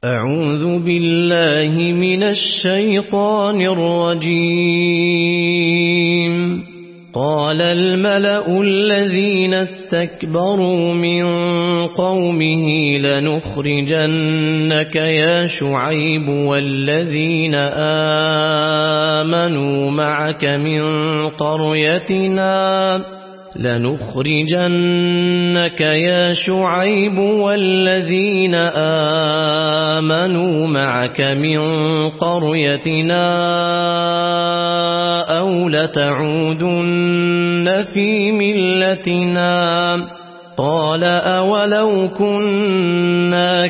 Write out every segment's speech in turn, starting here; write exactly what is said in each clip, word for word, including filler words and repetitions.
أعوذ بالله من الشيطان الرجيم. قال الملأ الذين استكبروا من قومه لنخرجنك يا شعيب والذين آمنوا معك من قريتنا لنخرجنك يا شعيب والذين آمنوا معك من قريتنا أو لتعودن في ملتنا قال أولو كنا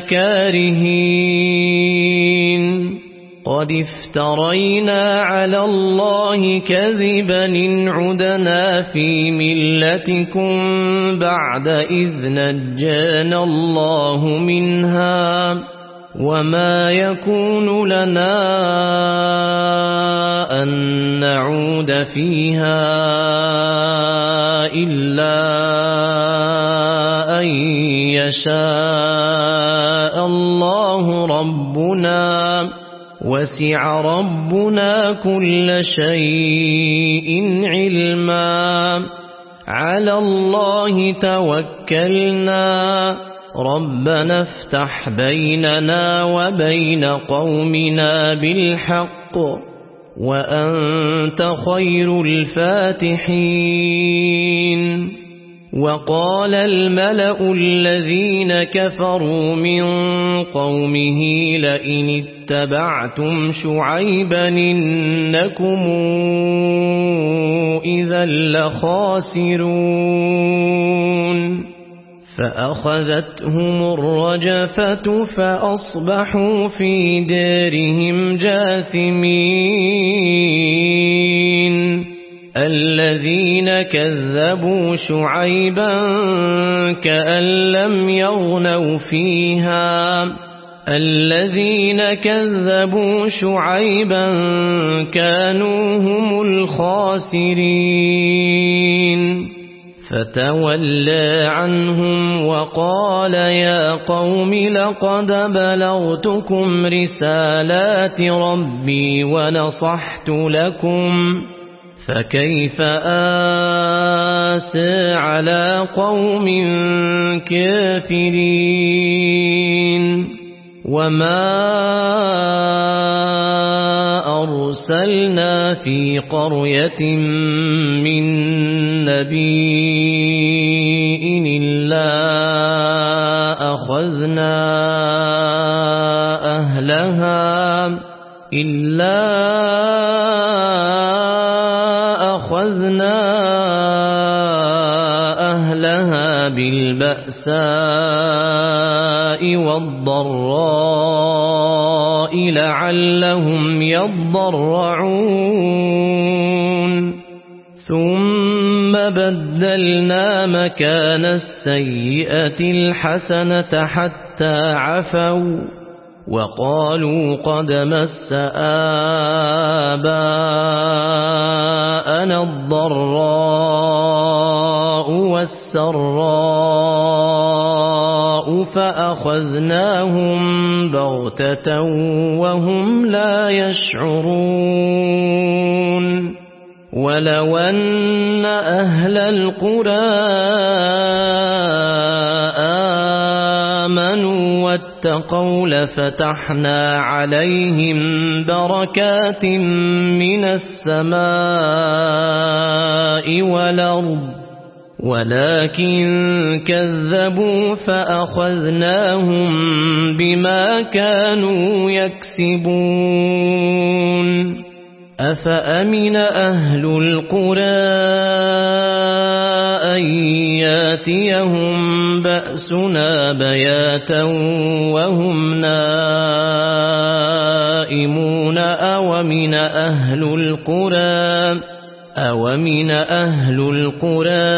كارهين قد افترينا على الله كذبا إن عدنا في ملتكم بعد إذ نجانا الله منها وما يكون لنا أن نعود فيها إلا أن يشاء الله ربنا وسع ربنا كل شيء علما على الله توكلنا ربنا افتح بيننا وبين قومنا بالحق وأنت خير الفاتحين. وقال الملأ الذين كفروا من قومه لئن اتبعتم شعيبا إنكم إذا لخاسرون فأخذتهم الرجفة فأصبحوا في دارهم جاثمين. الذين كذبوا شعيبا كأن لم يغنوا فيها الذين كذبوا شعيبا كانوا هم الخاسرين. فتولى عنهم وقال يا قوم لقد بلغتكم رسالات ربي ونصحت لكم فكيف آسى على قوم كافرين. وما أرسلنا في قرية من نبي إلا أخذنا أهلها إلا أخذنا أهلها بالبأساء والضراء لعلهم يضرعون ثم بدلنا مكان السيئة الحسنة حتى عفوا وقالوا قد مس آباءنا الضراء والسراء فأخذناهم بغتة وهم لا يشعرون. ولو أن أهل القرى آمنوا واتقوا لفتحنا عليهم بركات من السماء والأرض ولكن كذبوا فأخذناهم بما كانوا يكسبون. أفأمن أهل القرى أن ياتيهم بأسنا بياتا وهم نائمون أومن أهل القرى أومن أهل القرى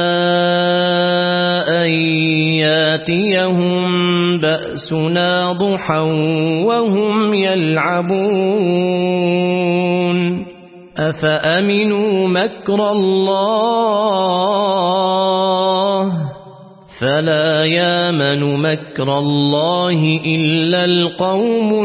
أن ياتيهم بأسنا ضحى وهم يلعبون. أفأمنوا مكر الله فلا يامن مكر الله إلا القوم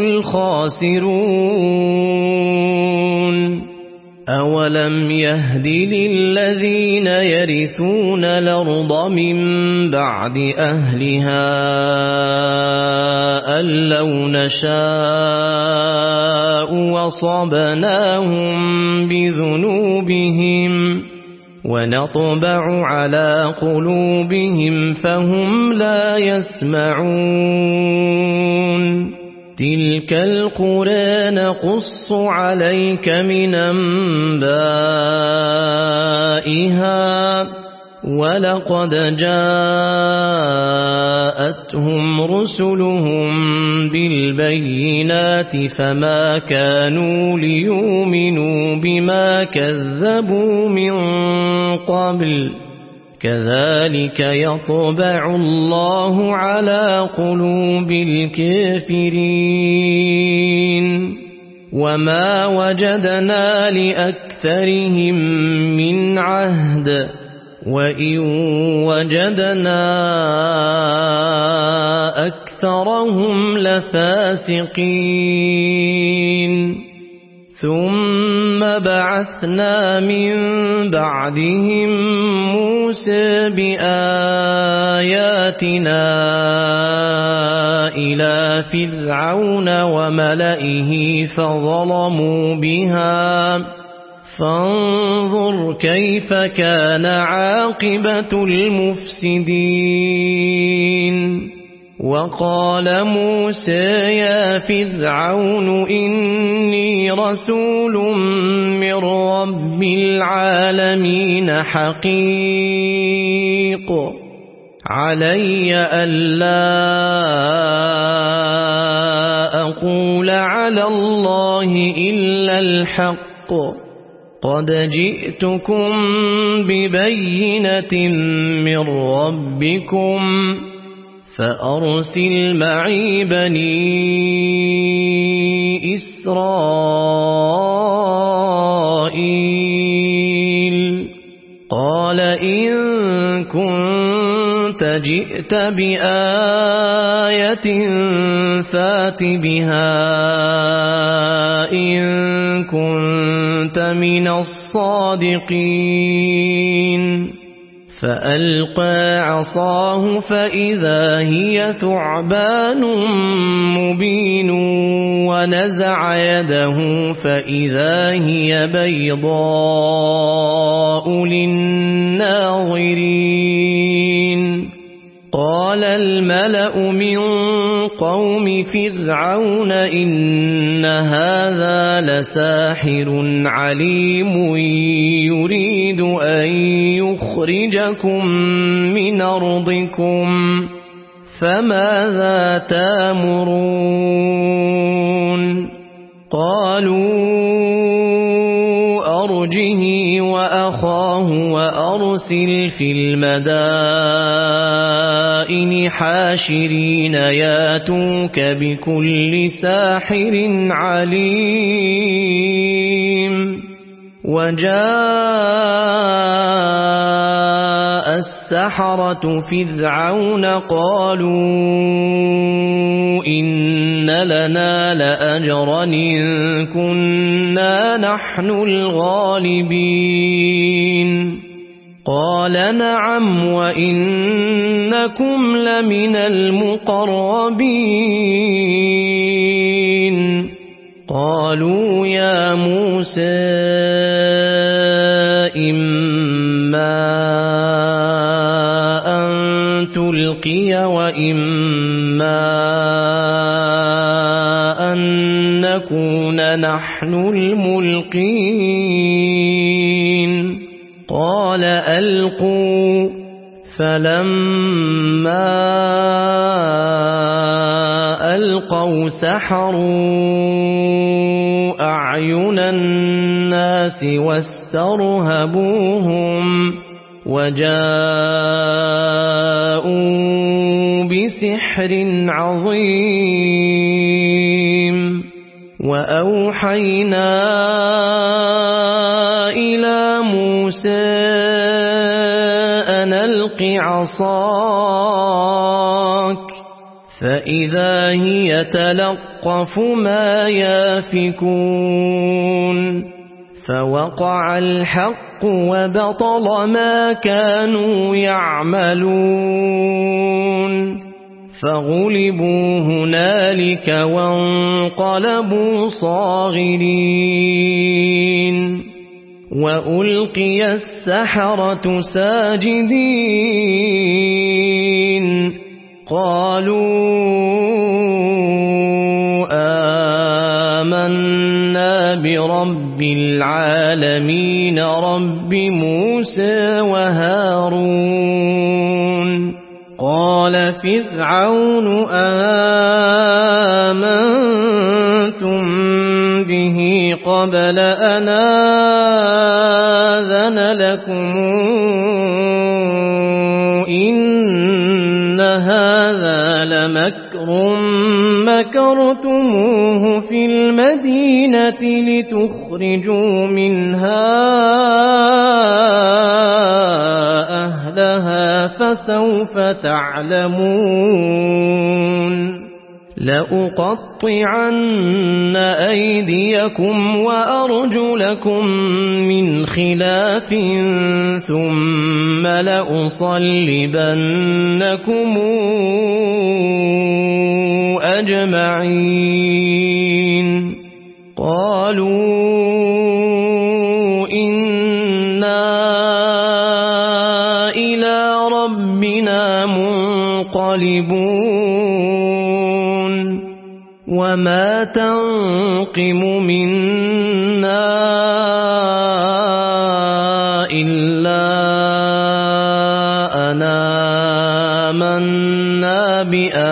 الخاسرون أولم يهد للذين يرثون الأرض من بعد أهلها أن لو نشاء وصبناهم بذنوبهم ونطبع على قلوبهم فهم لا يسمعون تلك القرى نقص عليك من أنبائها ولقد جاءتهم رسلهم بالبينات فما كانوا ليؤمنوا بما كذبوا من قبل كذلك يطبع الله على قلوب الكافرين وما وجدنا لأكثرهم من عهد وإن وجدنا أكثرهم لفاسقين ثم بعثنا من بعدهم موسى بآياتنا إلى فرعون وملئه فظلموا بها فانظر كيف كان عاقبة المفسدين وقال موسى يا فرعون إني رسول من رب العالمين حقيق علي ألا أقول على الله إلا الحق قد جئتكم ببينة من ربكم فأرسل معي بني إسرائيل قال إن كنت جئت بآية فات بها إن كنت من الصادقين فألقى عصاه فإذا هي ثعبان مبين ونزع يده فإذا هي بيضاء للناظرين قال الملأ من قوم فرعون إن هذا لساحر عليم يريد أن يخرجكم من أرضكم فماذا تأمرون قالوا أرجه وأخاه وأرسل في المدائن حاشرين ياتوك بكل ساحر عليم وجاء السحرة فرعون قالوا إن لنا لأجرا إن كنا نحن الغالبين قال نعم وإنكم لمن المقربين قالوا يا موسى إما أن تلقي وإما أن نكون نحن الملقين قال ألقوا فلما ألقوا سحروا أعين الناس واسترهبوهم وجاءوا بسحر عظيم وأوحينا إلى موسى أن ألق بعصاك فإذا هي تلقف ما يافكون فوقع الحق وبطل ما كانوا يعملون فغلبوا هنالك وانقلبوا صاغرين وألقي السحرة ساجدين قالوا آمنا برب العالمين رب موسى وهارون قال فرعون آمنتم به قبل أن آذن لكم إن هذا لمكر مكرتموه في المدينة لتخرجوا منها أهلها فسوف تعلمون لأقطعن أيديكم وأرجلكم من خلاف ثم لأصلبنكم أجمعين قالوا إنا إلى ربنا منقلبون وما تنقم منا إلا أن آمنا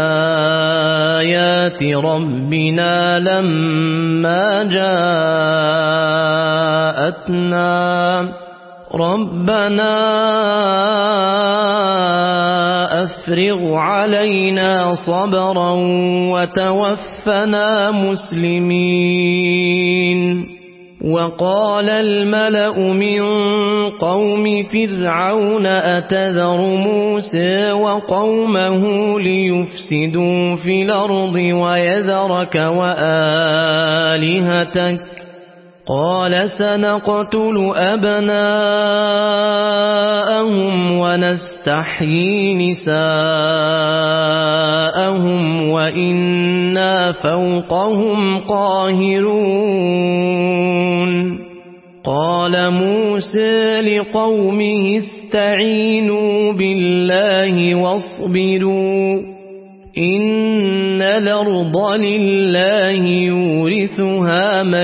بآيات ربنا لما جاءتنا ربنا أفرغ علينا صبرا وتوفنا مسلمين وقال الملأ من قوم فرعون أتذر موسى وقومه ليفسدوا في الأرض ويذرك وآلهتك قال سنقتل أبناءهم ونستحيي نساءهم وإنا فوقهم قاهرون قال موسى لقومه استعينوا بالله واصبروا إن الأرض لله يورثها من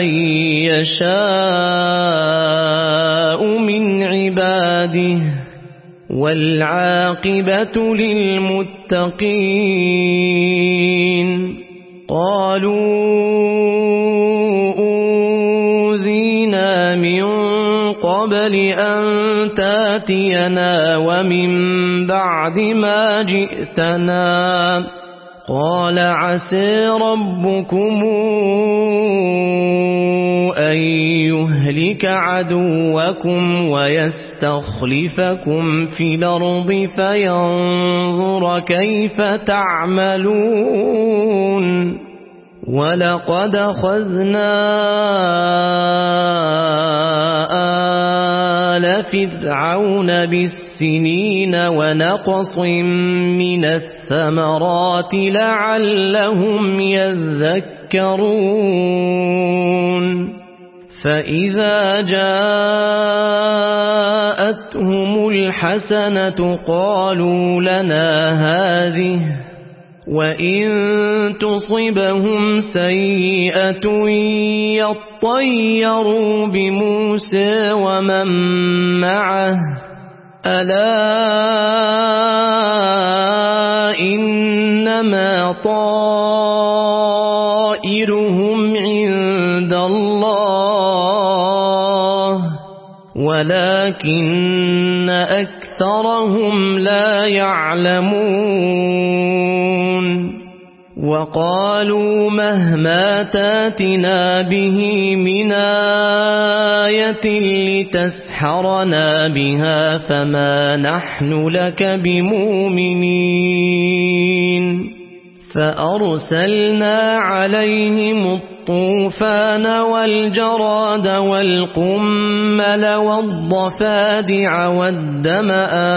يشاء من عباده والعاقبة للمتقين قالوا أوذينا من قبل أن تاتينا ومن بعد ما جئتنا قال عسى ربكم أن يهلك عدوكم ويستخلفكم في الأرض فينظر كيف تعملون ولقد أخذنا آل فرعون بالسنين ونقص من الثمرات لعلهم يذكرون فإذا جاءتهم الحسنة قالوا لنا هذه وإن تصبهم سيئة يطيروا بموسى ومن معه ألا إنما طائرهم عند الله ولكن أكثرهم لا يعلمون وقالوا مهما تاتنا به من آية لتسحرنا بها فما نحن لك بمؤمنين فأرسلنا عليهم الطوفان والجراد والقمل والضفادع والدم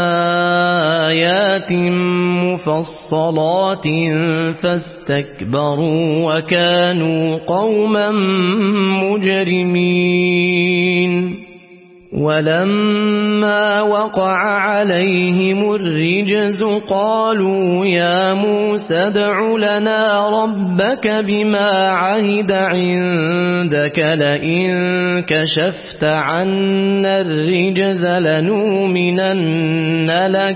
آيات مفصلات فاستكبروا وكانوا قوما مجرمين ولما وقع عليهم الرجز قالوا يا موسى ادع لنا ربك بما عهد عندك لئن كشفت عنا الرجز لنؤمنن لك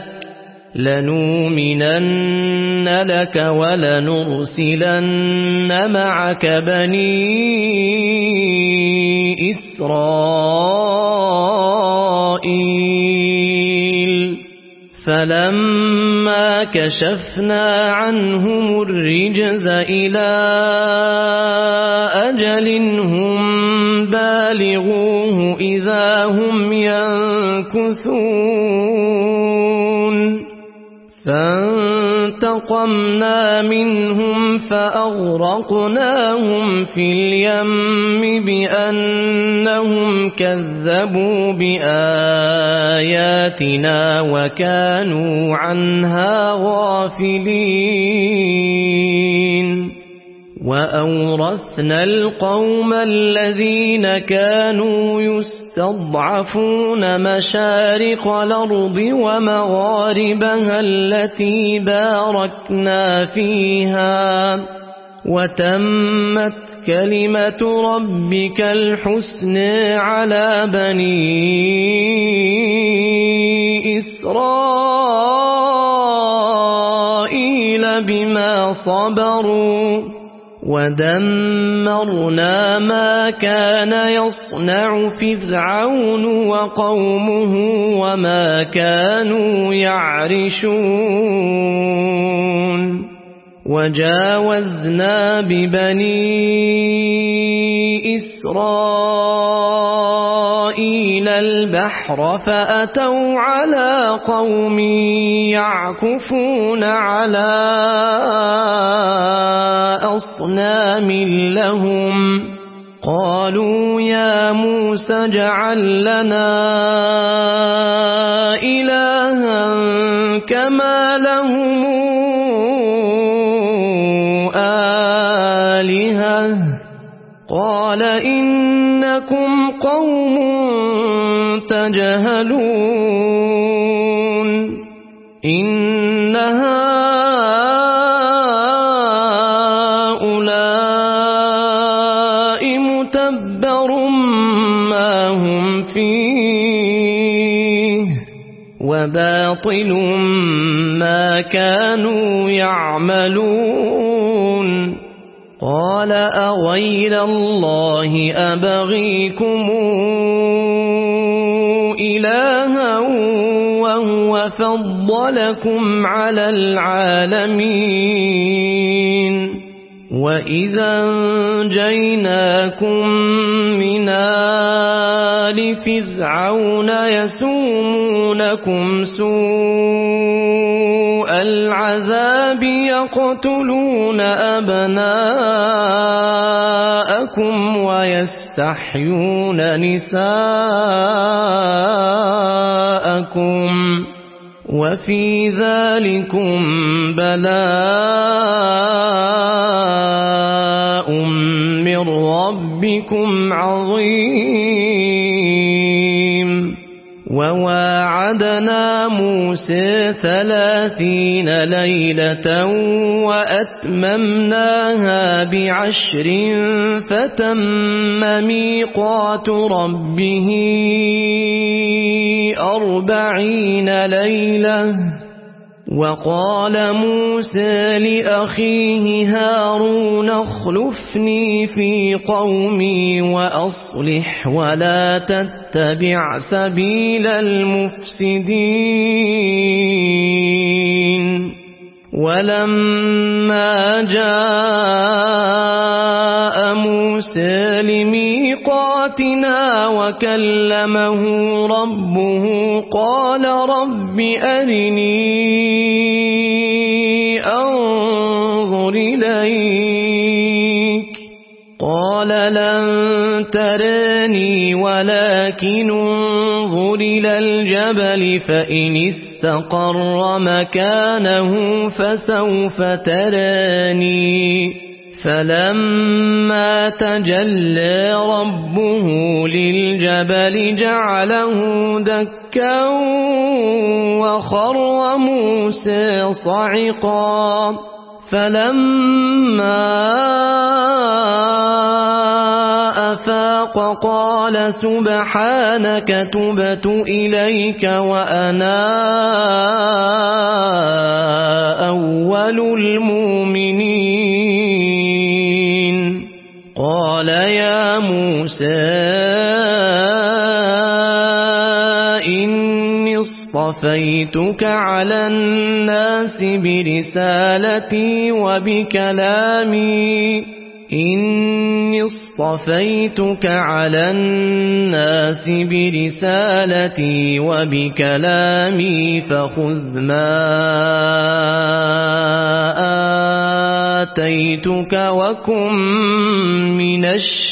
لنؤمنن لك ولنرسلن معك بني إسرائيل فلما كشفنا عنهم الرجز إلى أجل هم بالغوه إذا هم ينكثون فانتقمنا منهم فأغرقناهم في اليم بأنهم كذبوا بآياتنا وكانوا عنها غافلين وأورثنا القوم الذين كانوا يستضعفون مشارق الأرض ومغاربها التي باركنا فيها وتمت كلمة ربك الحسنى على بني إسرائيل بما صبروا ودمرنا ما كان يصنع فرعون وقومه وما كانوا يعرشون وجاوزنا ببني إسرائيل البحر فأتوا على قوم يعكفون على أصنام لهم قالوا يا موسى اجعل لنا إلها كما لهم آلهة قال إنكم قوم تجهلون إن هؤلاء متبر ما هم فيه وباطل ما كانوا يعملون قال أغير الله أبغيكم إلها وهو فضلكم على العالمين وإذا أنجيناكم من آل فرعون يسومونكم سوء العذاب يقتلون أبناءكم ويستحيون نساءكم وفي ذلكم بلاء من ربكم عظيم وواعدنا موسى ثلاثين ليلة وأتممناها بعشر فتم ميقات ربه أربعين ليلة وقال موسى لأخيه هارون اخلفني في قومي وأصلح ولا تتبع سبيل المفسدين ولما جاء موسى لميقاتنا وكلمه ربه قال رب أرني أنظر إليك قال لن تراني ولكن انظر إلى الجبل فإن استقر مكانه فسوف تراني فلما تجلى ربه للجبل جعله دكا وخر موسى صعقا فلما أفاق قال سبحانك تبت إليك وأنا أول المؤمنين قال يا موسى إني اصطفيتك على الناس برسالتي وبكلامي إني اصطفيتك على الناس برسالتي وبكلامي فخذ ما آتيتك وكن من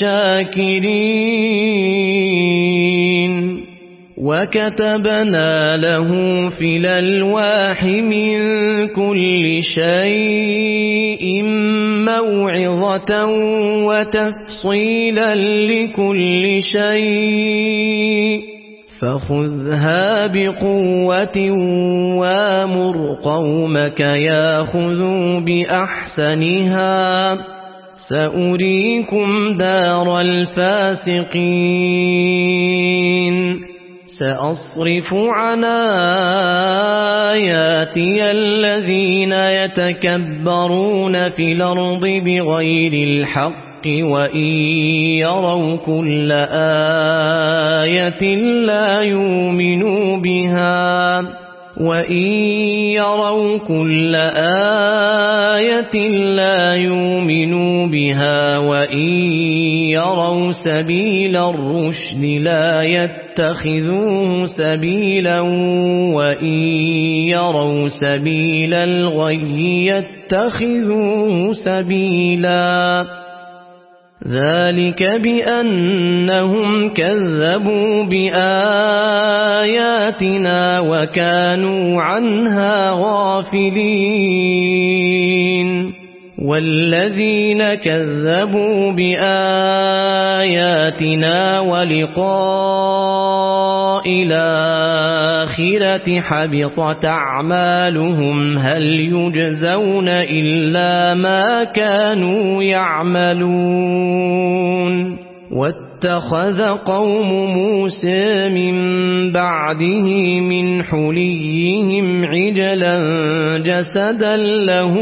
الشاكرين وكتبنا له في الألواح من كل شيء موعظة وتفصيلا لكل شيء فخذها بقوة وامر قومك ياخذوا بأحسنها سأريكم دار الفاسقين سأصرف عن آياتي الذين يتكبرون في الأرض بغير الحق وإن يروا كل آية لا يؤمنوا بها وإن يروا كل آية لا يؤمنوا بها وإن يروا سبيل الرشد لا يتخذوه سبيلا وإن يروا سبيل الغي يتخذوه سبيلا ذلك بأنهم كذبوا بآياتنا وكانوا عنها غافلين والذين كذبوا بآياتنا ولقاء الآخرة حبطت أعمالهم هل يجزون إلا ما كانوا يعملون واتخذ قوم موسى من بعده من حليهم عجلا جسدا له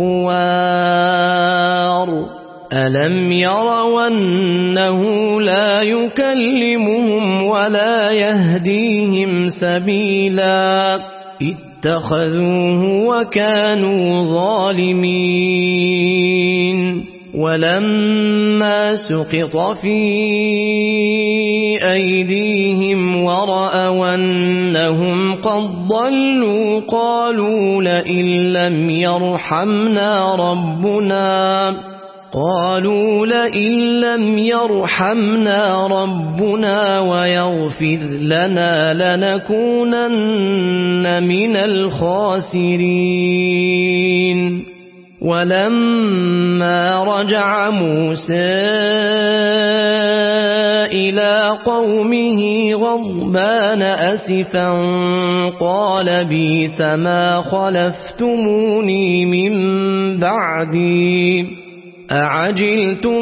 خوار ألم يروا أنه لا يكلمهم ولا يهديهم سبيلا اتخذوه وكانوا ظالمين ولما سقط في أيديهم ورأوا أنهم قد ضلوا قالوا لئن لم يرحمنا ربنا قالوا لئن لم يرحمنا ربنا ويغفر لنا لنكونن من الخاسرين ولما رجع موسى إلى قومه غضبان أسفا قال بئس ما خلفتموني من بعدي أعجلتم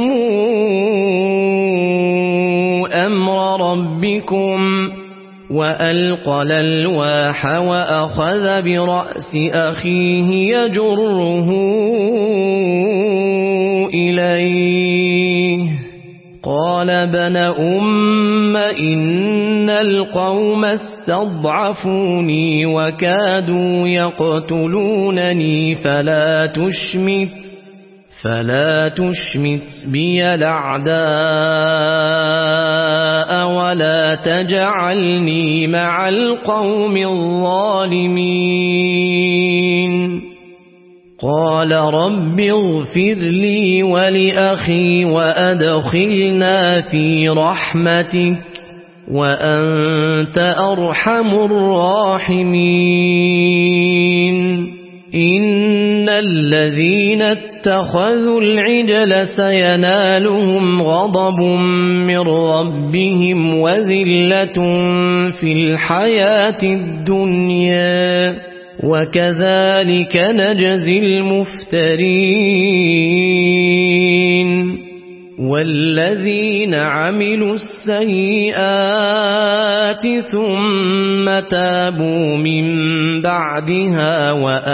أمر ربكم وألقى الألواح وأخذ برأس أخيه يجره إليه قال ابن أم إن القوم استضعفوني وكادوا يقتلونني فلا تشمت فلا تشمت بي الأعداء ولا تجعلني مع القوم الظالمين قال رب اغفر لي ولأخي وأدخلنا في رحمتك وأنت أرحم الراحمين إن الذين اتخذوا العجل سينالهم غضب من ربهم وذلة في الحياة الدنيا وكذلك نجزي المفترين والذين عملوا السيئات ثم تابوا من بعدها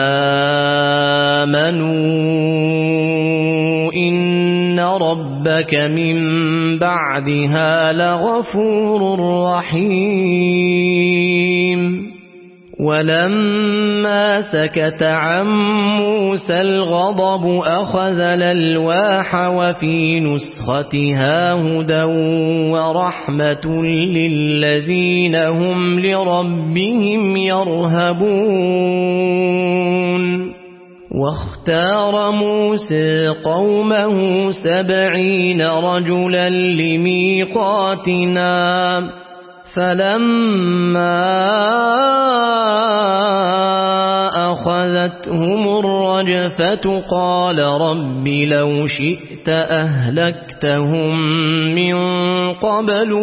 وآمنوا إن ربك من بعدها لغفور رحيم ولما سكت عن موسى الغضب أخذ الألواح وفي نسختها هدى ورحمة للذين هم لربهم يرهبون واختار موسى قومه سبعين رجلا لميقاتنا فلما أخذتهم الرجفة قال رب لو شئت أهلكتهم من قبل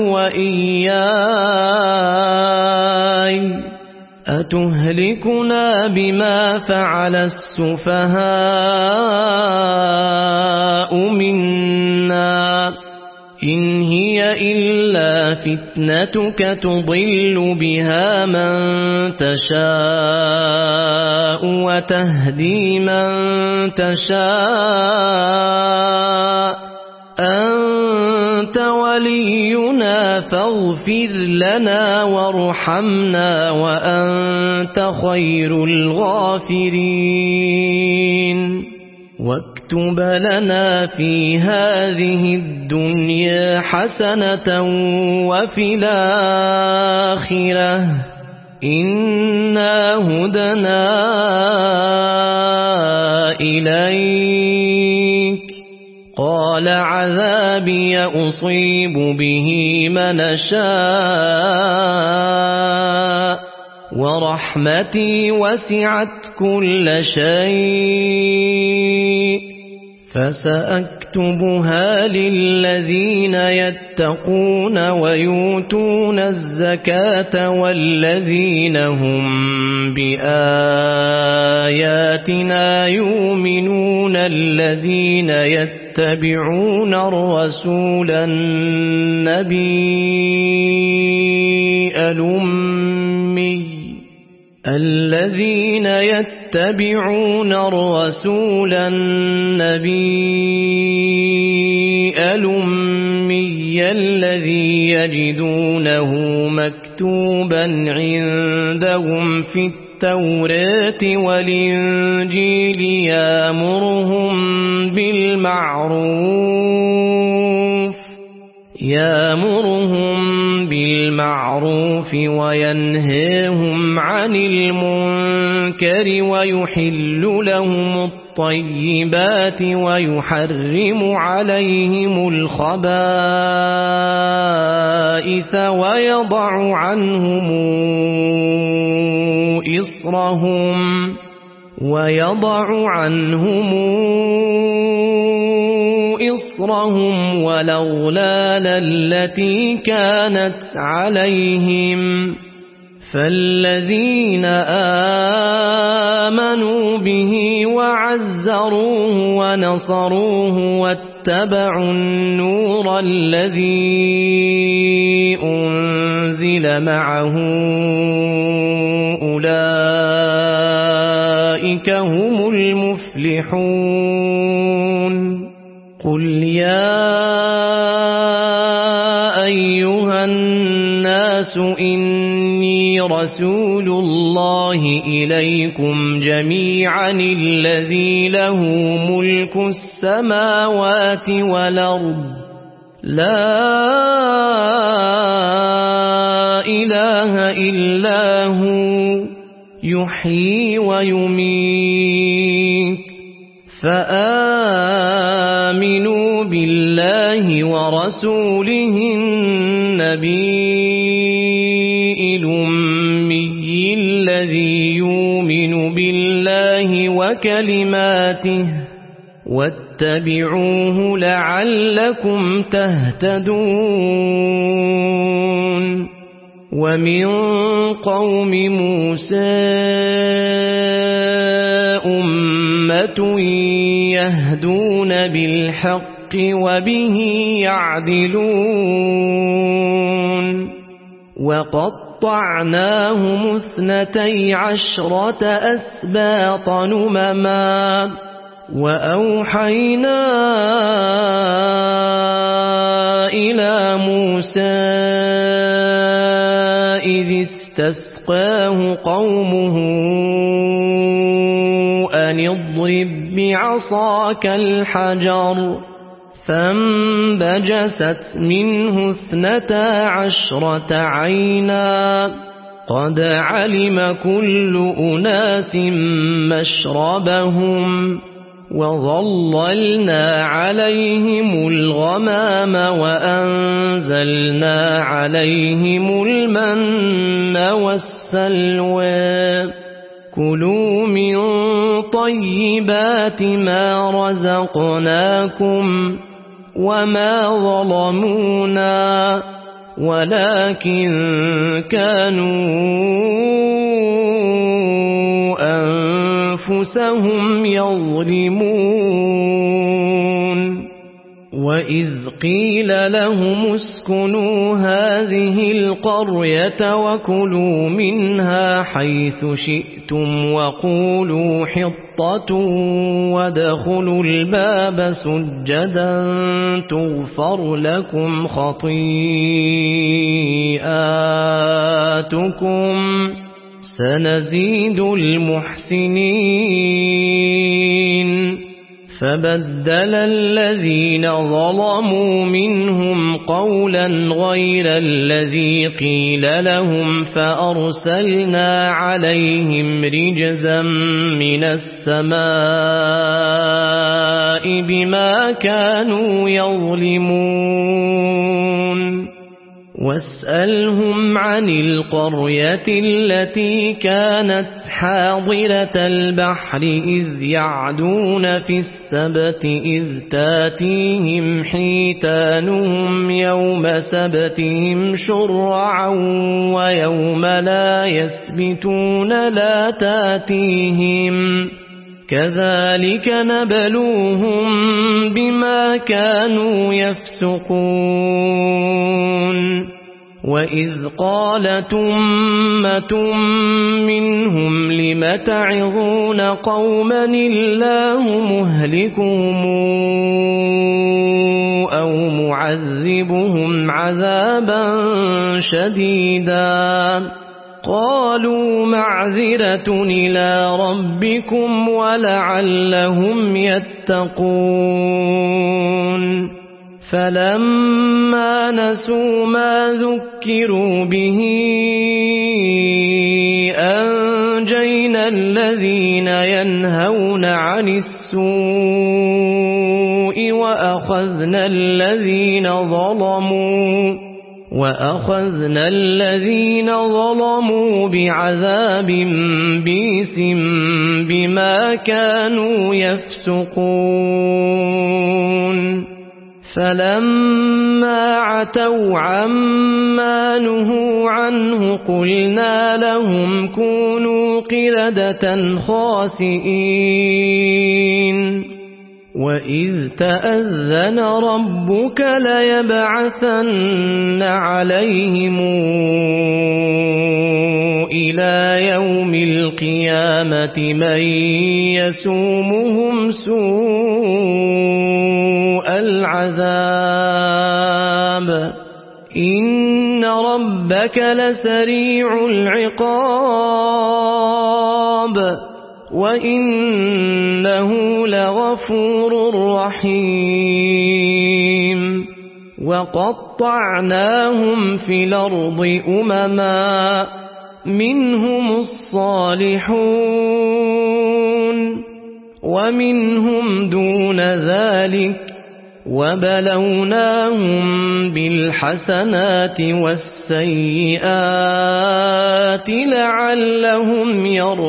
وإياي أتهلكنا بما فعل السفهاء منا إن هي إلا فتنتك تضل بها من تشاء وتهدي من تشاء أنت ولينا فاغفر لنا وارحمنا وأنت خير الغافرين واكتب لنا في هذه الدنيا حسنة وفي الآخرة إنا هدنا إليك قال عذابي أصيب به من شاء ورحمتي وسعت كل شيء فسأكتبها للذين يتقون ويؤتون الزكاة والذين هم بآياتنا يؤمنون الذين يتبعون الرسول النبي الأمي الذين يتبعون الرسول النبي الأمي الذي يجدونه مكتوبا عندهم في التوراة والإنجيل يأمرهم بالمعروف يأمرهم بالمعروف وينهاهم عن المنكر ويحل لهم الطيبات ويحرم عليهم الخبائث ويضع عنهم إصرهم ويضع عنهم إصرهم والأغلال التي كانت عليهم فالذين آمنوا به وعزروه ونصروه واتبعوا النور الذي أنزل معه أولئك هم المفلحون قل يا أيها الناس إني رسول الله إليكم جميعا الذي له ملك السماوات والأرض لا إله إلا هو يحيي ويميت فآمنوا بالله ورسوله النبي الأمي الذي يؤمن بالله وكلماته واتبعوه لعلكم تهتدون ومن قوم موسى أمة يهدون بالحق وبه يعدلون وقطعناهم اثنتي عشرة أسباط نمما وأوحينا إلى موسى إذ استسقاه قومه أن اضرب بعصاك الحجر فانبجست منه اثنتا عشرة عينا قد علم كل أناس مشربهم وظللنا عليهم الغمام وأنزلنا عليهم المن والسلوى كلوا من طيبات ما رزقناكم وما ظلمونا ولكن كانوا أنفسهم يظلمون وإذ قيل لهم اسكنوا هذه القرية وكلوا منها حيث شئتم وقولوا حطة وادخلوا الباب سجدا تغفر لكم خطيئاتكم سنزيد المحسنين فبدل الذين ظلموا منهم قولا غير الذي قيل لهم فأرسلنا عليهم رجزا من السماء بما كانوا يظلمون واسألهم عن القرية التي كانت حاضرة البحر إذ يعدون في السبت إذ تاتيهم حيتانهم يوم سبتهم شرعا ويوم لا يسبتون لا تاتيهم كذلك نبلوهم بما كانوا يفسقون وإذ قالت أمة منهم لم تعظون قوما الله مهلكهم أو معذبهم عذابا شديدا قالوا معذرة إلى ربكم ولعلهم يتقون فلما نسوا ما ذكروا به أنجينا الذين ينهون عن السوء وأخذنا الذين ظلموا وأخذنا الذين ظلموا بعذاب بئس بما كانوا يفسقون فلما عتوا عما نهوا عنه قلنا لهم كونوا قردة خاسئين وإذ تأذن ربك ليبعثن عليهم إلى يوم القيامة من يسومهم سوء العذاب إن ربك لسريع العقاب وإنه لغفور رحيم وقطعناهم في الأرض أمما منهم الصالحون ومنهم دون ذلك وبلوناهم بالحسنات والسيئات لعلهم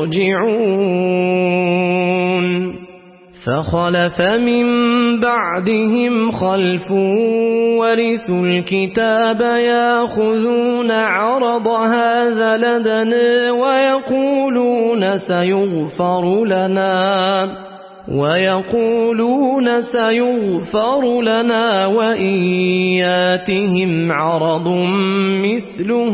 يرجعون فخلف من بعدهم خلف ورثوا الكتاب يأخذون عرض هذا لدنا ويقولون سيغفر لنا ويقولون سيغفر لنا وإن ياتهم عرض مثله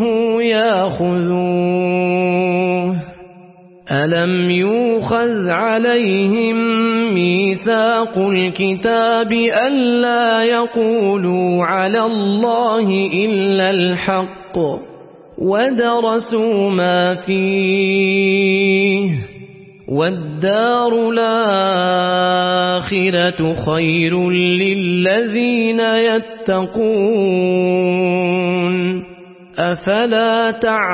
يأخذوه ألم يؤخذ عليهم ميثاق الكتاب ألا يقولوا على الله إلا الحق ودرسوا ما فيه والدار الآخرة خير للذين يتقون أفلا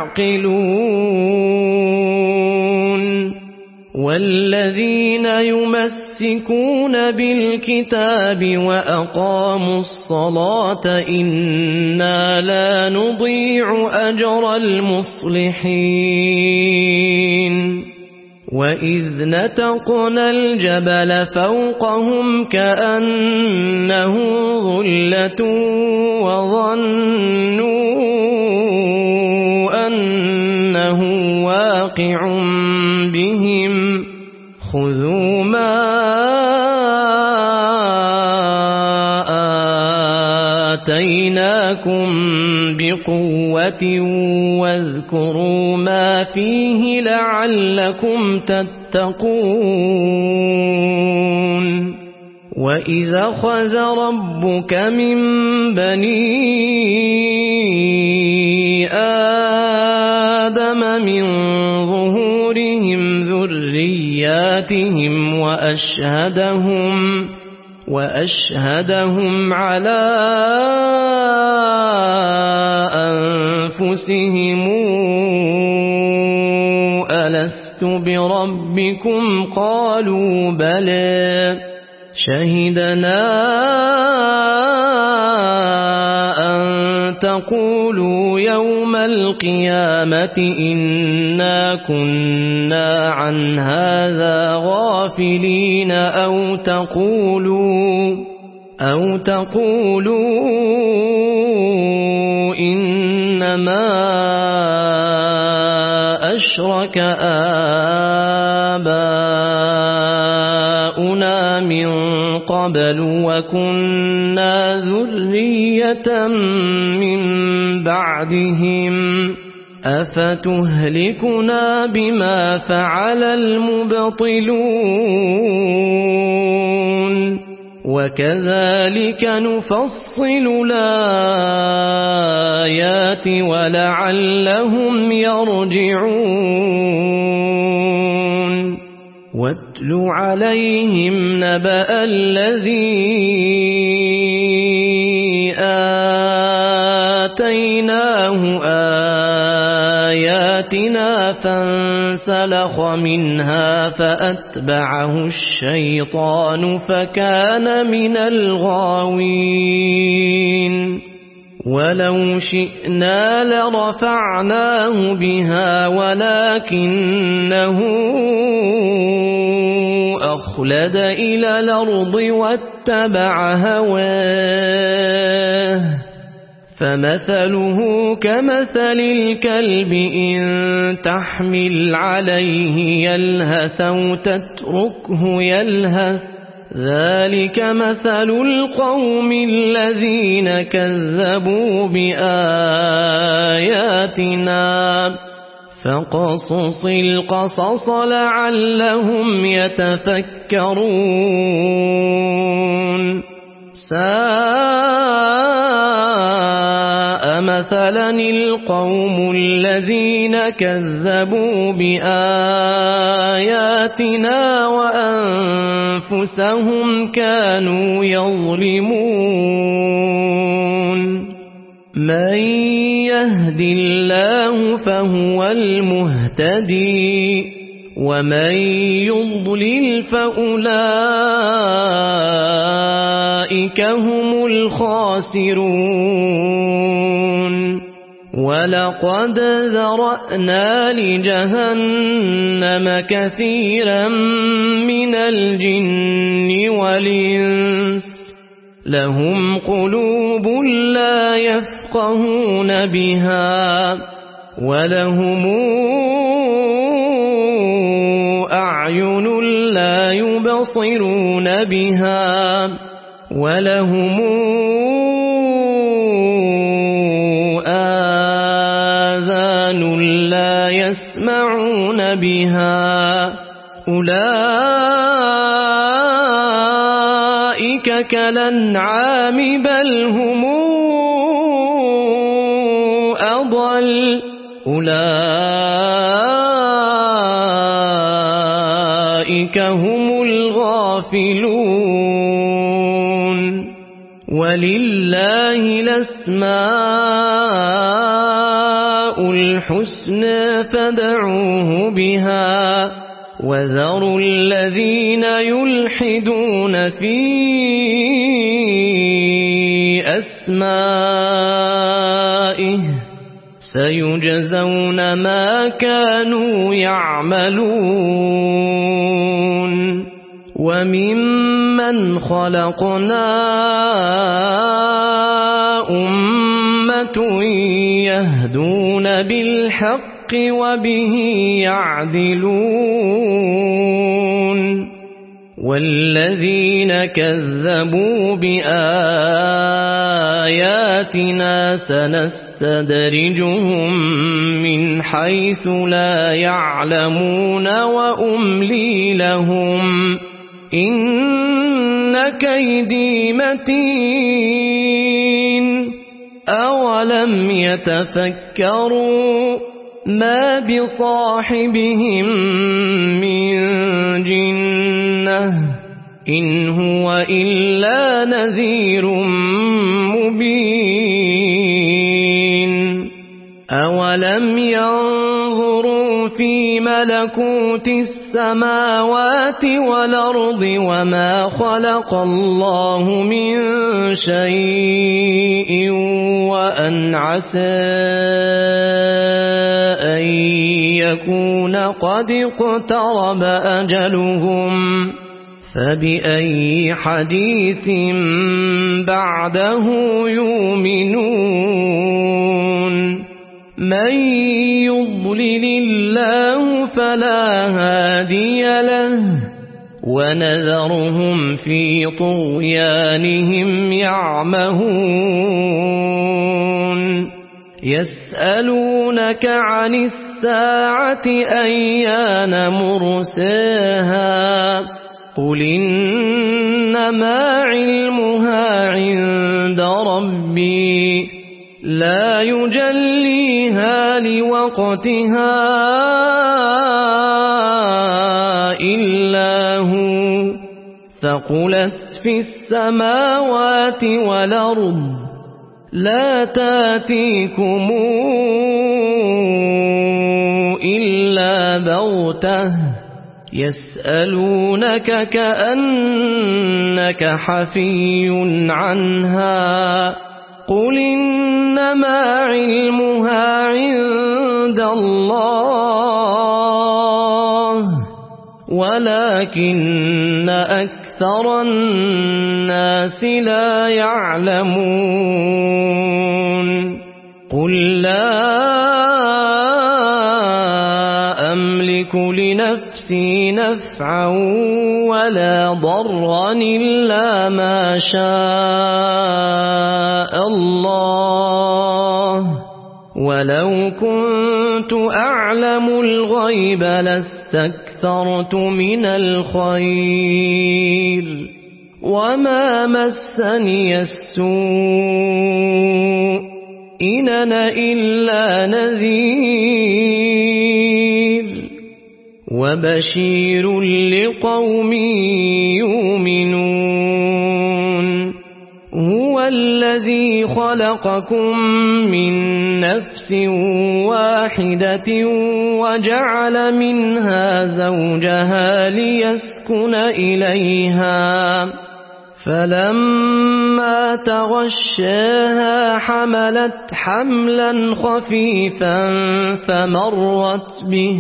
تعقلون والذين يمسكون بالكتاب وأقاموا الصلاة إنا لا نضيع أجر المصلحين وإذ نتقنا الجبل فوقهم كأنه ظلة وظنوا أنه واقع بهم خذوا ما آتيناكم بقوة واذكروا ما فيه لعلكم تتقون وإذا أخذ ربك من بني آدم من ظهورهم ذرياتهم وأشهدهم وأشهدهم على أنفسهم ألست بربكم قالوا بلى شهدنا أن تقولوا يوم القيامة إنا كنا عن هذا غافلين أو تقولوا أو تقولوا إنما أشرك آباؤنا من قبل وكنا ذرية من بعدهم أفتهلكنا بما فعل المبطلون وكذلك نفصل الآيات ولعلهم يرجعون واتل عليهم نبأ الذي آتيناه آياتنا فانسلخ منها فأتبعه الشيطان فكان من الغاوين ولو شئنا لرفعناه بها ولكنه أخلد إلى الأرض واتبع هواه فمثله كمثل الكلب إن تحمل عليه يلهث أو تتركه يلهث ذلك مثل القوم الذين كذبوا بآياتنا فقصص القصص لعلهم يتفكرون ساء مثلا القوم الذين كذبوا بآياتنا وأنفسهم كانوا يظلمون من يهد الله فهو المهتدي ومن يضلل فأولئك هم الخاسرون ولقد ذرأنا لجهنم كثيرا من الجن والإنس لهم قلوب لا يفقهون بها ولهم أعين لا يبصرون بها ولهم آذان لا يسمعون بها أولئك كالأنعام بل هم أضل أولئك هم الغافلون ولله الأسماء الحسنى فادعوه بها وذروا الذين يلحدون في أسمائه سيجزون ما كانوا يعملون وممن خلقنا أمة يهدون بالحق وبه يعدلون والذين كذبوا بآياتنا سنستدرجهم من حيث لا يعلمون وأملي لهم إن كيدي متين أولم يتفكروا ما بصاحبهم من جنة إن هو إلا نذير مبين أولم ينظروا في ملكوت السماوات والأرض وما خلق الله من شيء وأن عسى أن يكون قد اقترب أجلهم فبأي حديث بعده يؤمنون من يضلل الله فلا هادي له ونذرهم في طغيانهم يعمهون يسألونك عن الساعة أيان مرساها قل إنما علمها عند ربي لا يجليها لوقتها إلا هو ثقلت في السماوات والأرض لا تاتيكم إلا بغتة يسألونك كأنك حفي عنها قل إنما علمها عند الله ولكن أكثر الناس لا يعلمون قل لا أملك لنفسي نفعا ولا ضرا إلا ما شاء الله ولو كنت أعلم الغيب لاستكثرت من الخير وما مسني السوء إن أنا إلا نذير وبشير لقوم يؤمنون هو الذي خلقكم من نفس واحدة وجعل منها زوجها ليسكن إليها فلما تغشاها حملت حملا خفيفا فمرت به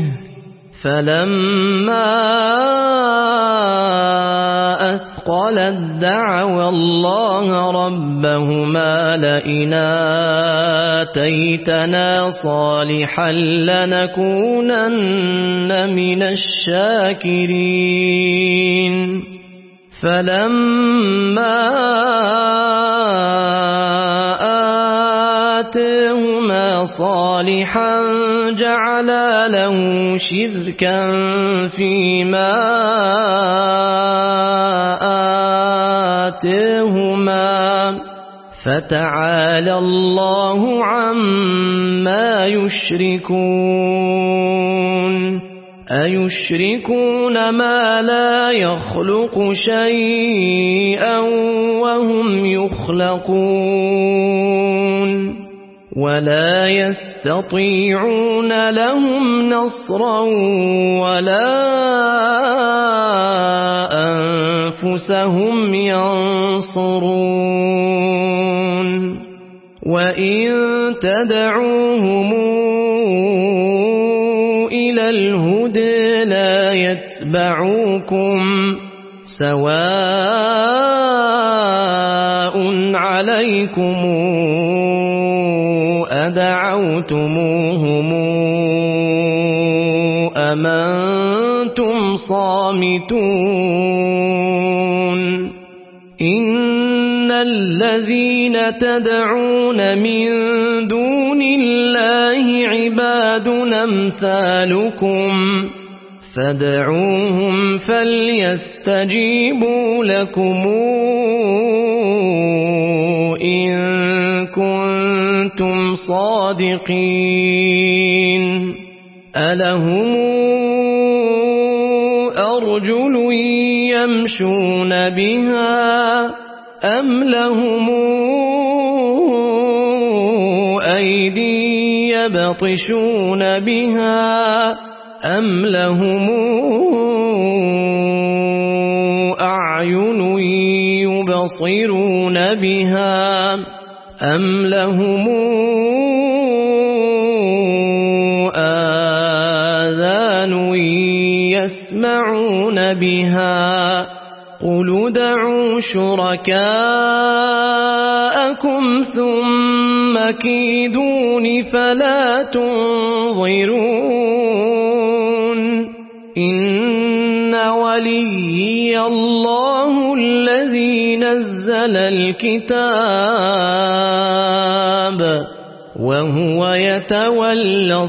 فلما أثقلت دعوا الله ربهما لئن آتيتنا صالحا لنكونن من الشاكرين فلما آتاهما صالحا جعلا له شركا فيما آتاهما فتعالى الله عما يشركون أيشركون ما لا يخلق شيئا وهم يخلقون ولا يستطيعون لهم نصرا ولا أنفسهم ينصرون وإن تدعوهم إلى الهدى لا يتبعوكم سواء عليكم أدعوتموهم أم أنتم صامتون إن الذين تدعون من دون الله عباد أمثالكم فادعوهم فليستجيبوا لكم إن كنتم صادقين ألهم أرجل يمشون بها أم لهم أيدي يبطشون بها أم لهم أعين يبصرون بها أم لهم آذان يسمعون بها قل ادعوا شركاءكم ثم كيدون فلا تنظرون إن وليي الله الذي نزل الكتاب وهو يتولى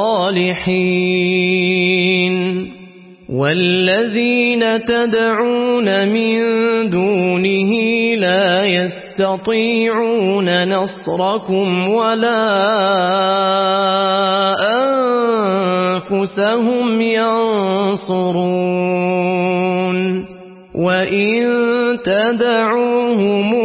الصالحين والذين تدعون من دونه لا يستطيعون نصركم ولا أنفسهم ينصرون وإن تدعوهم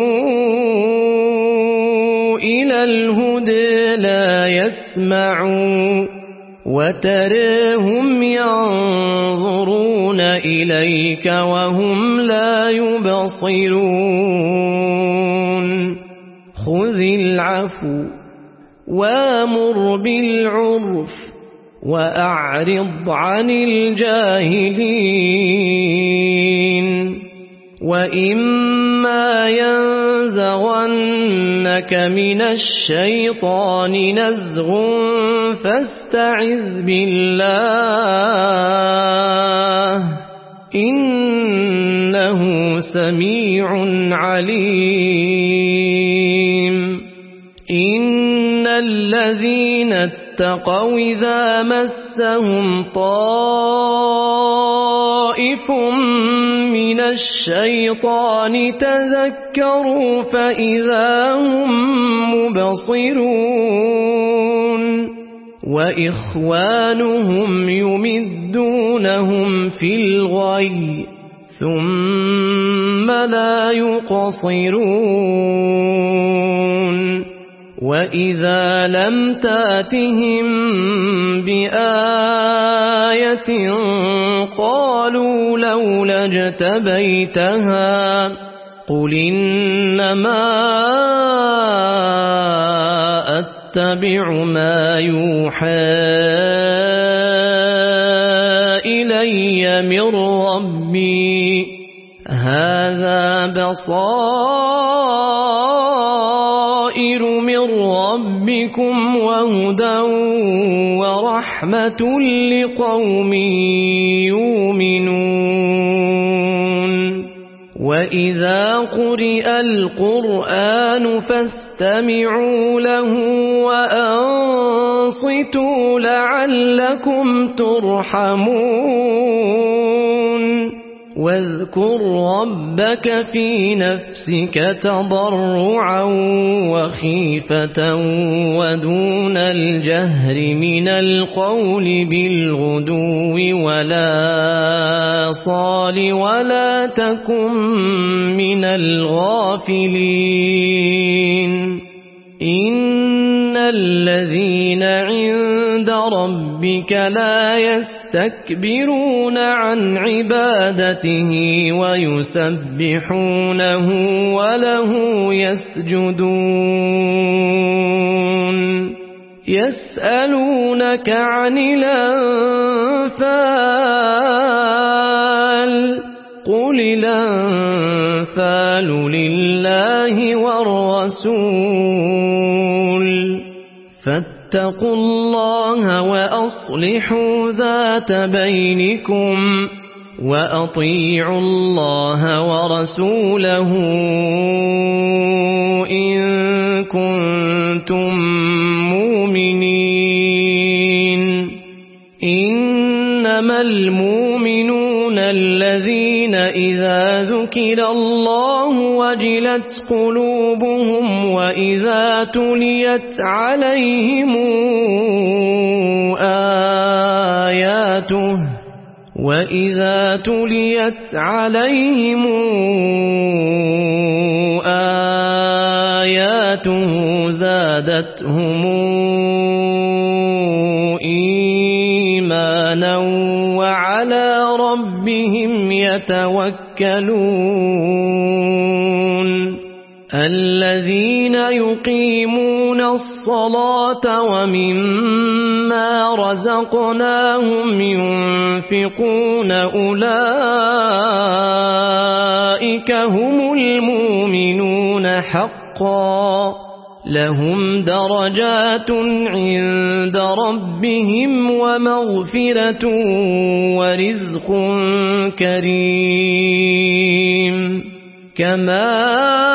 إلى الهدى لا يسمعوا وتراهم ينظرون إليك وهم لا يبصرون خذ العفو وامر بالعرف وأعرض عن الجاهلين وإما ينزغنك من الشيطان نزغ فاستعذ بالله إنه سميع عليم إن الذين اتقوا إذا مسهم طائف من الشيطان تذكروا فإذا هم مبصرون ينتصرون وإخوانهم يمدونهم في الغي ثم لا يقصرون وإذا لم تاتهم بآية قالوا لولا اجتبيتها قل إنما أتبع ما يوحى إلي من ربي هذا بصائر من ربكم وهدى ورحمة لقوم يؤمنون وإذا قرئ القرآن فاستمعوا له وأنصتوا لعلكم ترحمون واذكر ربك في نفسك تضرعا وخيفة ودون الجهر من القول بالغدو ولا صال ولا تكن من الغافلين إن الذين عند ربك لا يستكبرون عن عبادته ويسبحونه وله يسجدون يسألونك عن الأنفال قل الأنفال لله والرسول فاتقوا الله وأصلحوا ذات بينكم وأطيعوا الله ورسوله إن كنتم مؤمنين إنما المؤمنون الذين إذا ذكر الله وجلت قلوبهم وإذا تليت عليهم آياته وإذا تليت عليهم آياته زادتهم إيمانا وعلى ربهم يتوكلون الذين يقيمون الصلاة ومما رزقناهم ينفقون أولئك هم المؤمنون حقا لهم درجات عند ربهم ومغفرة ورزق كريم كما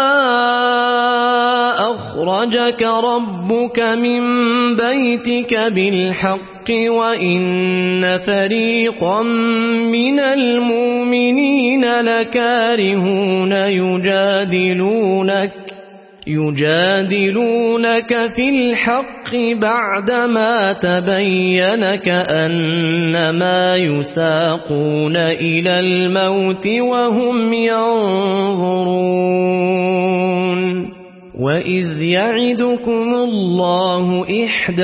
أخرجك ربك من بيتك بالحق وإن فريقا من المؤمنين لكارهون يجادلونك يجادلونك في الحق بعدما تبين كأنما يساقون إلى الموت وهم ينظرون وإذ يعدكم الله إحدى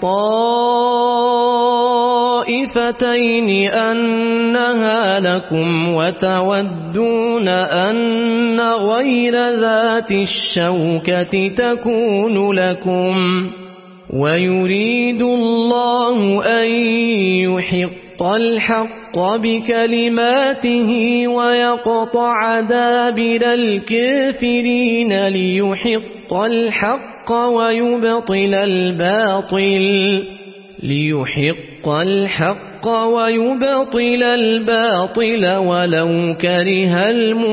الطائفتين أنها لكم وتودون أن غير ذات الشوكة تكون لكم ويريد الله أن يحق الحق بكلماته ويقطع دابر الكافرين ليحق الحق ويبطل الباطل ليحق الحق ويبطل الباطل ولو كره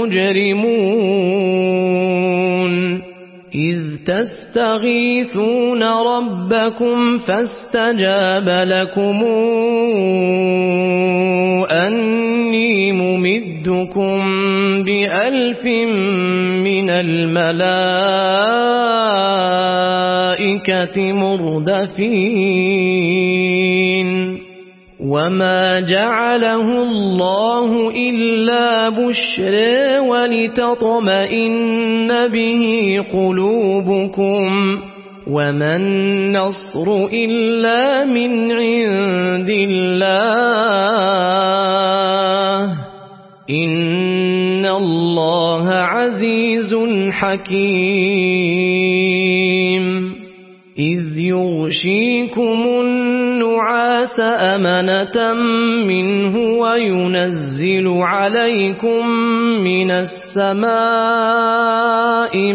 المجرمون إذ تستغيثون ربكم فاستجاب لكم أني ممدكم بألف من الملائكة الملائكة مردفين وما جعله الله إلا بشرى ولتطمئن به قلوبكم وما النصر إلا من عند الله إن الله عزيز حكيم إذ يغشيكم النعاس أمنة منه وينزل عليكم من السماء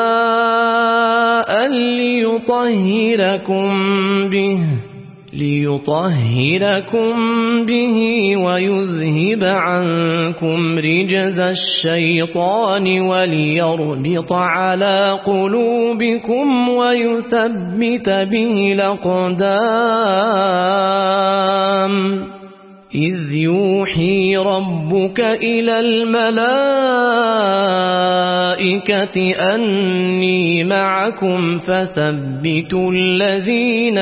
ماء ليطهركم به ليطهركم به ويذهب عنكم رجز الشيطان وليربط على قلوبكم ويثبت به الأقدام إذ يوحي ربك إلى الملائكة أني معكم فثبتوا الذين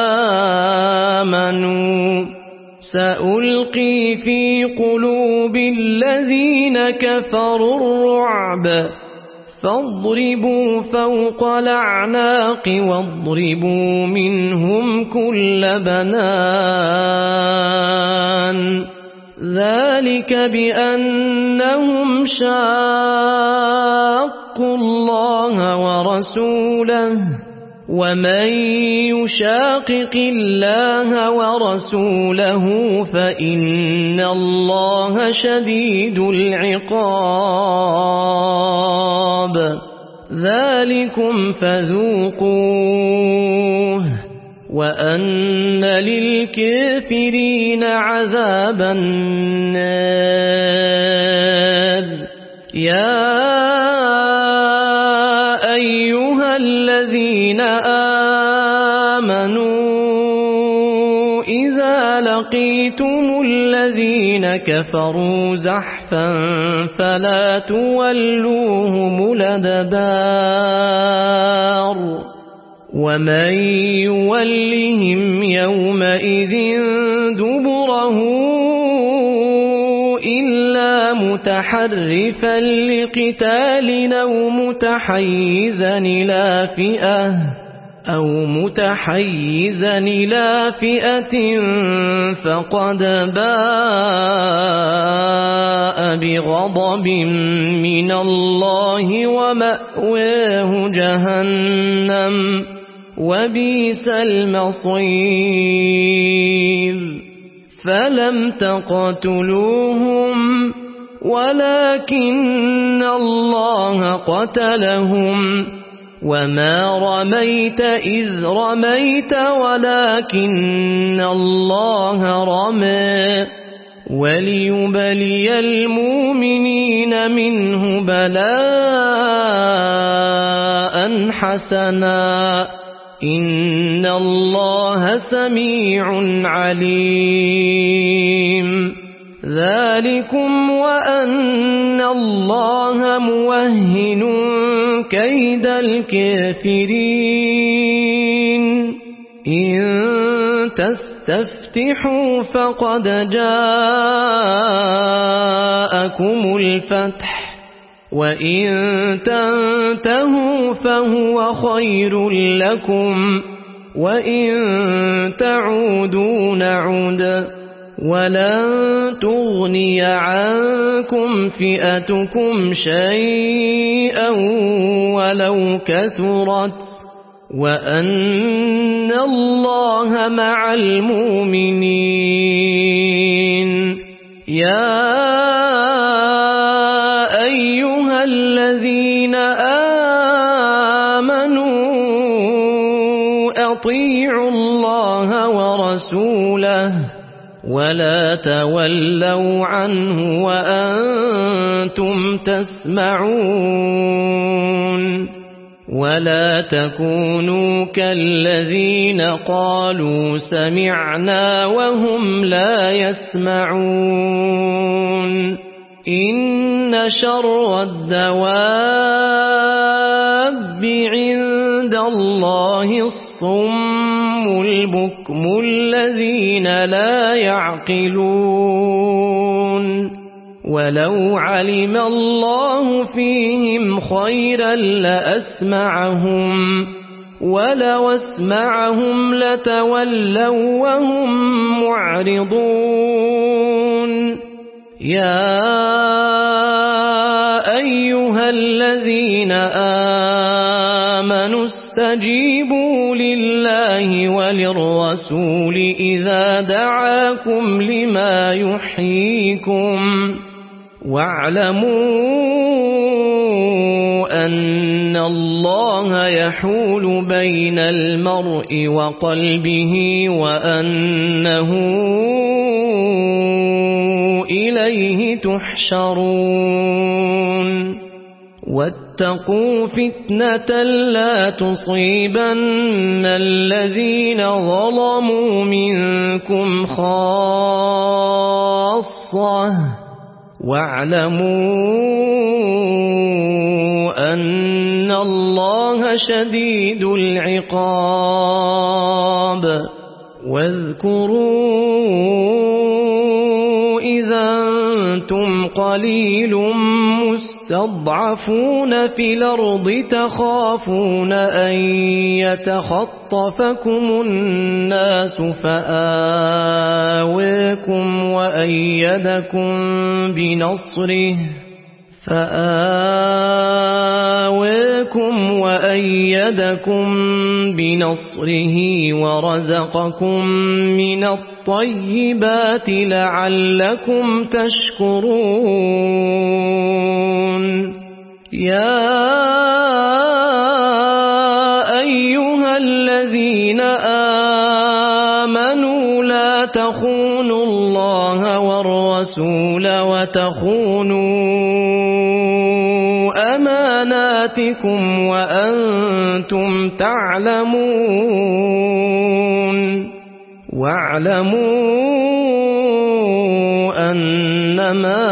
آمنوا سألقي في قلوب الذين كفروا الرعب فاضربوا فوق الأعناق واضربوا منهم كل بنان ذلك بأنهم شاقوا الله ورسوله ومن يشاقق الله ورسوله فإن الله شديد العقاب ذلكم فذوقوه وأن للكافرين عذاب النار يا أيها الذين آمنوا إذا لقيتم الذين كفروا زحفا فلا تولوهم الأدبار ومن يولهم يومئذ دبره إلا متحرفا لقتال أو متحيزا إلى فئة أو متحيزا إلى فئة فقد باء بغضب من الله ومأواه جهنم وبئس المصير فلم تقتلوهم ولكن الله قتلهم وما رميت إذ رميت ولكن الله رمى وليبلي المؤمنين منه بلاء حسنا إن الله سميع عليم ذلكم وأن الله موهن كيد الكافرين إن تستفتحوا فقد جاءكم الفتح وإن تنتهوا فهو خير لكم وإن تعودوا نعد ولن تغني عنكم فئتكم شيئا ولو كثرت وأن الله مع المؤمنين يا أيها الذين آمنوا أطيعوا الله ورسوله ولا تولوا عنه وأنتم تسمعون ولا تكونوا كالذين قالوا سمعنا وهم لا يسمعون إن شر الدواب عند عند الله الصم البكم الذين لا يعقلون ولو علم الله فيهم خيرا لأسمعهم ولو اسمعهم لتولوا وهم معرضون يا أيها الذين آمنوا استجيبوا لله وللرسول إذا دعاكم لما يحييكم واعلموا أن الله يحول بين المرء وقلبه وأنه إليه تحشرون واتقوا فتنة لا تصيبن الذين ظلموا منكم خاصة واعلموا أن الله شديد العقاب واذكروا إذا أنتم قليل مستضعفون في الأرض تخافون أن يتخطفكم الناس فآويكم وأيدكم بنصره فآويكم وأيدكم بنصره ورزقكم من الطيبات لعلكم تشكرون يا أيها الذين آمنوا لا تخونوا الله والرسول وتخونوا أماناتكم وأنتم تعلمون واعلموا أنما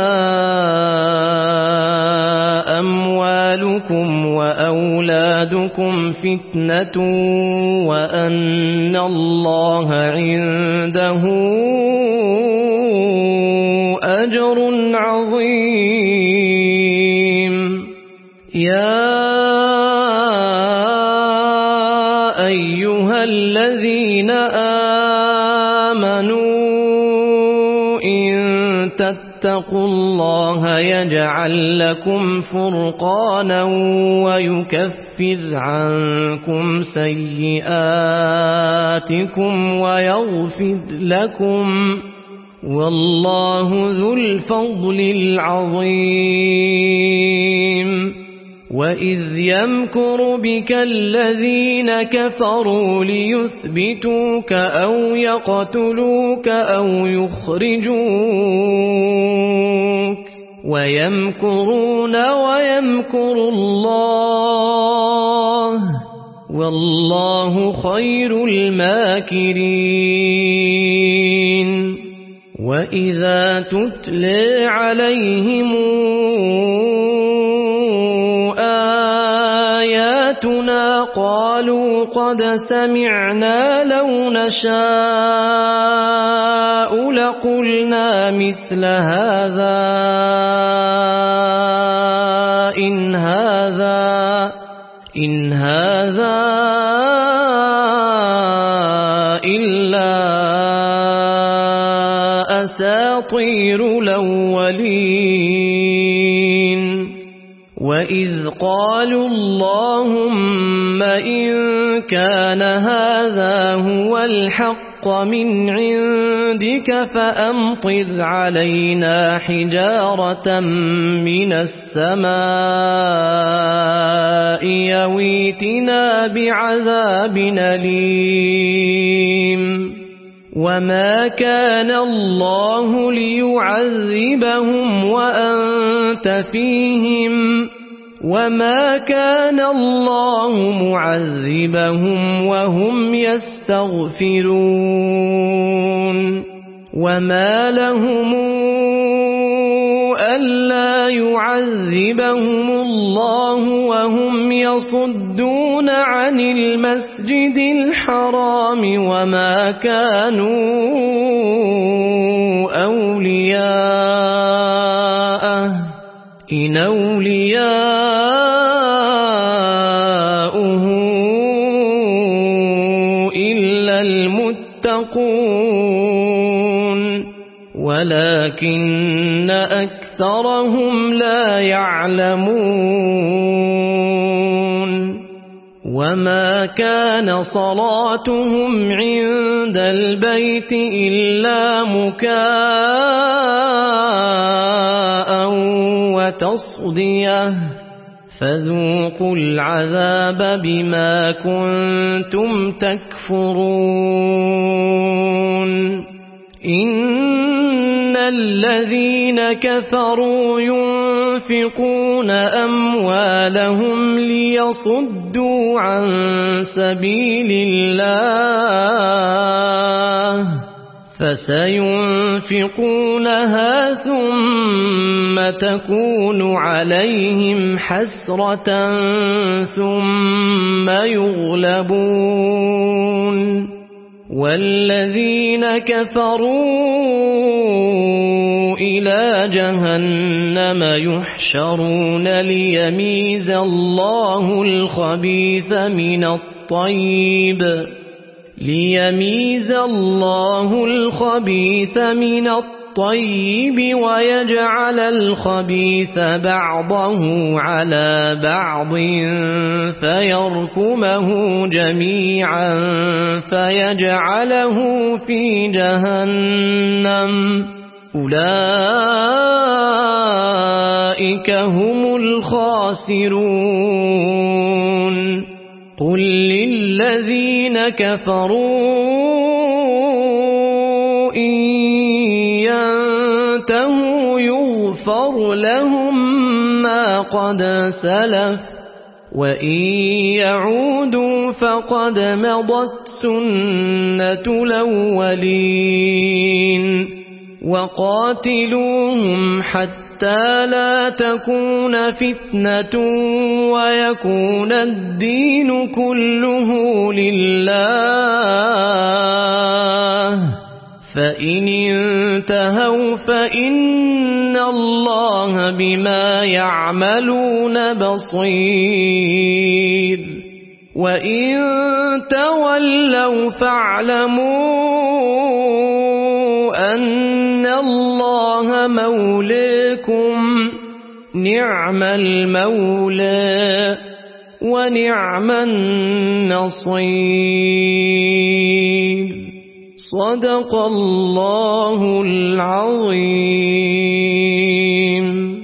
أموالكم وأولادكم فتنة وأن الله عنده أجر عظيم يا أيها الذين آمنوا إن تتقوا الله يجعل لكم فرقانا ويكفر عنكم سيئاتكم ويغفر لكم والله ذو الفضل العظيم وإذ يمكر بك الذين كفروا ليثبتوك أو يقتلوك أو يخرجوك ويمكرون ويمكر الله والله خير الماكرين وإذا تتلى عليهم آياتنا قالوا قد سمعنا لو نشاء لقلنا مثل هذا إن هذا إن هذا إلا أساطير الأولين وإذ قالوا اللهم إن كان هذا هو الحق من عندك فأمطر علينا حجارة من السماء يويتنا بعذاب أليم وما كان الله ليعذبهم وأنت فيهم وما كان الله معذبهم وهم يستغفرون وما لهم ألا يعذبهم الله وهم يصدون عن المسجد الحرام وما كانوا أولياءه إن أولياؤه إلا المتقون ولكن أكثرهم لا يعلمون وما كان صلاتهم عند البيت إلا مكاء وتصدية فذوقوا العذاب بما كنتم تكفرون إن الذين كفروا ينفقون أموالهم ليصدوا عن سبيل الله فسينفقونها ثم تكون عليهم حسرة ثم يغلبون والذين كفروا إلى جهنم يحشرون ليميز الله الخبيث من الطيب ليميز الله الخبيث من الطيب ويجعل الخبيث بعضه على بعض فيركمه جميعا فيجعله في جهنم أولئك هم الخاسرون قل للذين كفروا إن ينتهوا يغفر لهم ما قد سلف وإن يعودوا فقد مضت سنة الأولين وقاتلوهم حتى حتى لا تكون فتنة ويكون الدين كله لله فإن انتهوا فإن الله بما يعملون بصير وإن تولوا فاعلموا أن الله مولاكم نعم المولى ونعم النصير صدق الله العظيم.